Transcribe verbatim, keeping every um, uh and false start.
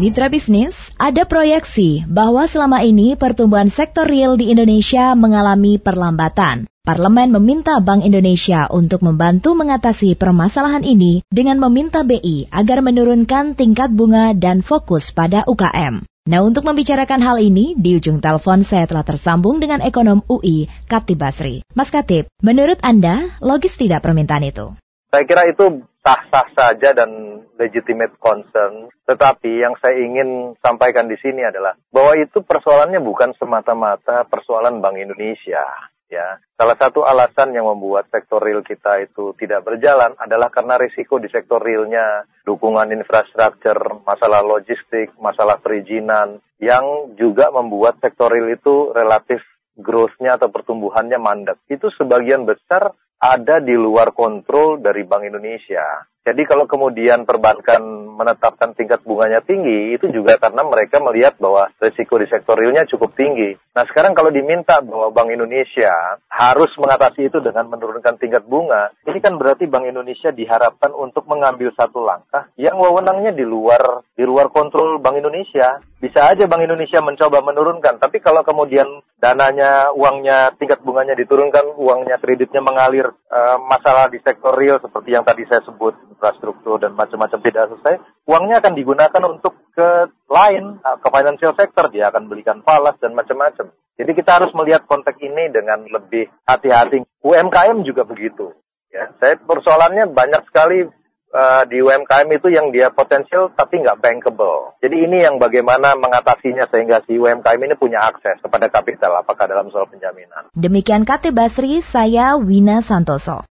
Mitra bisnis, ada proyeksi bahwa selama ini pertumbuhan sektor real di Indonesia mengalami perlambatan. Parlemen meminta Bank Indonesia untuk membantu mengatasi permasalahan ini dengan meminta B I agar menurunkan tingkat bunga dan fokus pada U K M. Nah, untuk membicarakan hal ini, di ujung telepon saya telah tersambung dengan ekonom U I, Khatib Basri. Mas Khatib, menurut Anda, logis tidak permintaan itu? Saya kira itu sah-sah saja dan legitimate concern. Tetapi yang saya ingin sampaikan di sini adalah bahwa itu persoalannya bukan semata-mata persoalan Bank Indonesia. Ya, salah satu alasan yang membuat sektor real kita itu tidak berjalan adalah karena risiko di sektor realnya, dukungan infrastruktur, masalah logistik, masalah perizinan, yang juga membuat sektor real itu relatif growth-nya atau pertumbuhannya mandek. Itu sebagian besar ada di luar kontrol dari Bank Indonesia. Jadi kalau kemudian perbankan menetapkan tingkat bunganya tinggi, itu juga karena mereka melihat bahwa risiko di sektor realnya cukup tinggi. Nah, sekarang kalau diminta bahwa Bank Indonesia harus mengatasi itu dengan menurunkan tingkat bunga, ini kan berarti Bank Indonesia diharapkan untuk mengambil satu langkah yang wewenangnya di luar di luar kontrol Bank Indonesia. Bisa aja Bank Indonesia mencoba menurunkan, tapi kalau kemudian dananya, uangnya, tingkat bunganya diturunkan, uangnya, kreditnya mengalir, uh, masalah di sektor real seperti yang tadi saya sebut, infrastruktur dan macam-macam tidak selesai, uangnya akan digunakan untuk ke lain, ke financial sector, dia akan belikan falas dan macam-macam. Jadi kita harus melihat konteks ini dengan lebih hati-hati. U M K M juga begitu. Ya, saya persoalannya banyak sekali uh, di U M K M itu yang dia potensial tapi nggak bankable. Jadi ini yang bagaimana mengatasinya sehingga si U M K M ini punya akses kepada kapital, apakah dalam soal penjaminan. Demikian Khatib Basri, saya Wina Santoso.